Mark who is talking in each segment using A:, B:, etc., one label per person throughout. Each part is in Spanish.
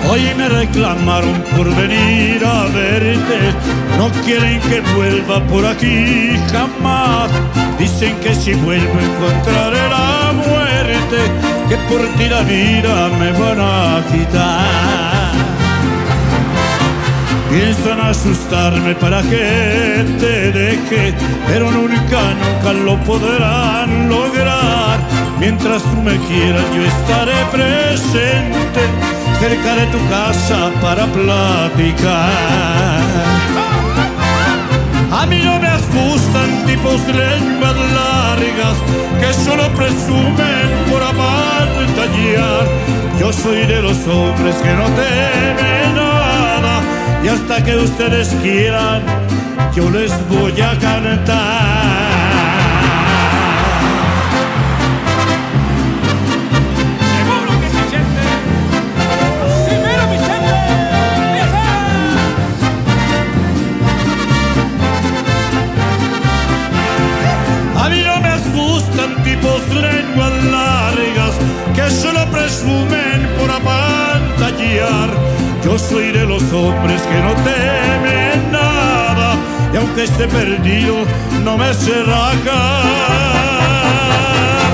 A: Hoy me reclamaron por venir a verte, no quieren que vuelva por aquí jamás. Dicen que si vuelvo encontraré la muerte, que por ti la vida me van a quitar. Piensan asustarme para que te deje, pero nunca, nunca lo podrán lograr. Mientras tú me quieras yo estaré presente cerca de tu casa para platicar. A mí no me asustan tipos lenguas largas que solo presumen por apantallar. Yo soy de los hombres que no temen nada, y hasta que ustedes quieran yo les voy a cantar. Tipos lenguas largas que solo presumen por apantallar. Yo soy de los hombres que no temen nada, y aunque esté perdido no me sé rajar.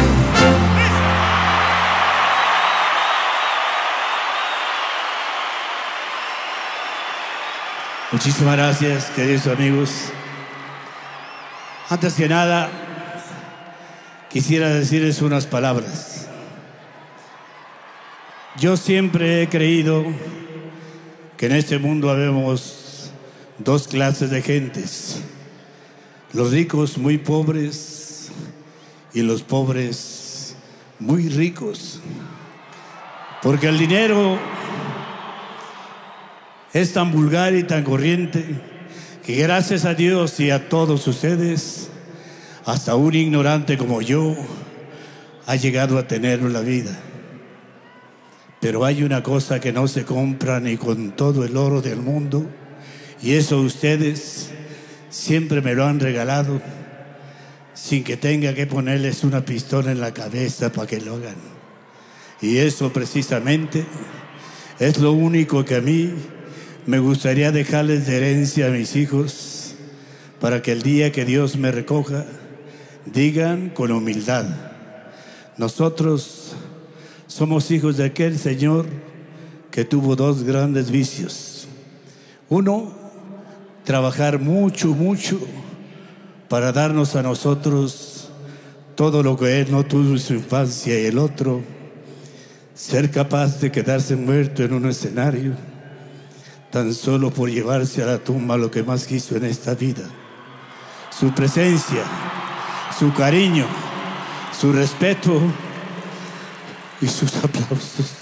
A: Muchísimas gracias, queridos amigos. Antes que nada, quisiera decirles unas palabras. Yo siempre he creído que en este mundo habemos dos clases de gentes: los ricos muy pobres y los pobres muy ricos. Porque el dinero es tan vulgar y tan corriente que, gracias a Dios y a todos ustedes, hasta un ignorante como yo ha llegado a tener la vida. Pero hay una cosa que no se compra ni con todo el oro del mundo, y eso ustedes siempre me lo han regalado sin que tenga que ponerles una pistola en la cabeza para que lo hagan. Y eso precisamente es lo único que a mí me gustaría dejarles de herencia a mis hijos, para que el día que Dios me recoja digan con humildad: nosotros somos hijos de aquel señor que tuvo dos grandes vicios. Uno, trabajar mucho, mucho para darnos a nosotros todo lo que él no tuvo en su infancia, y el otro, ser capaz de quedarse muerto en un escenario tan solo por llevarse a la tumba lo que más quiso en esta vida: su presencia, su cariño, su respeto y sus aplausos.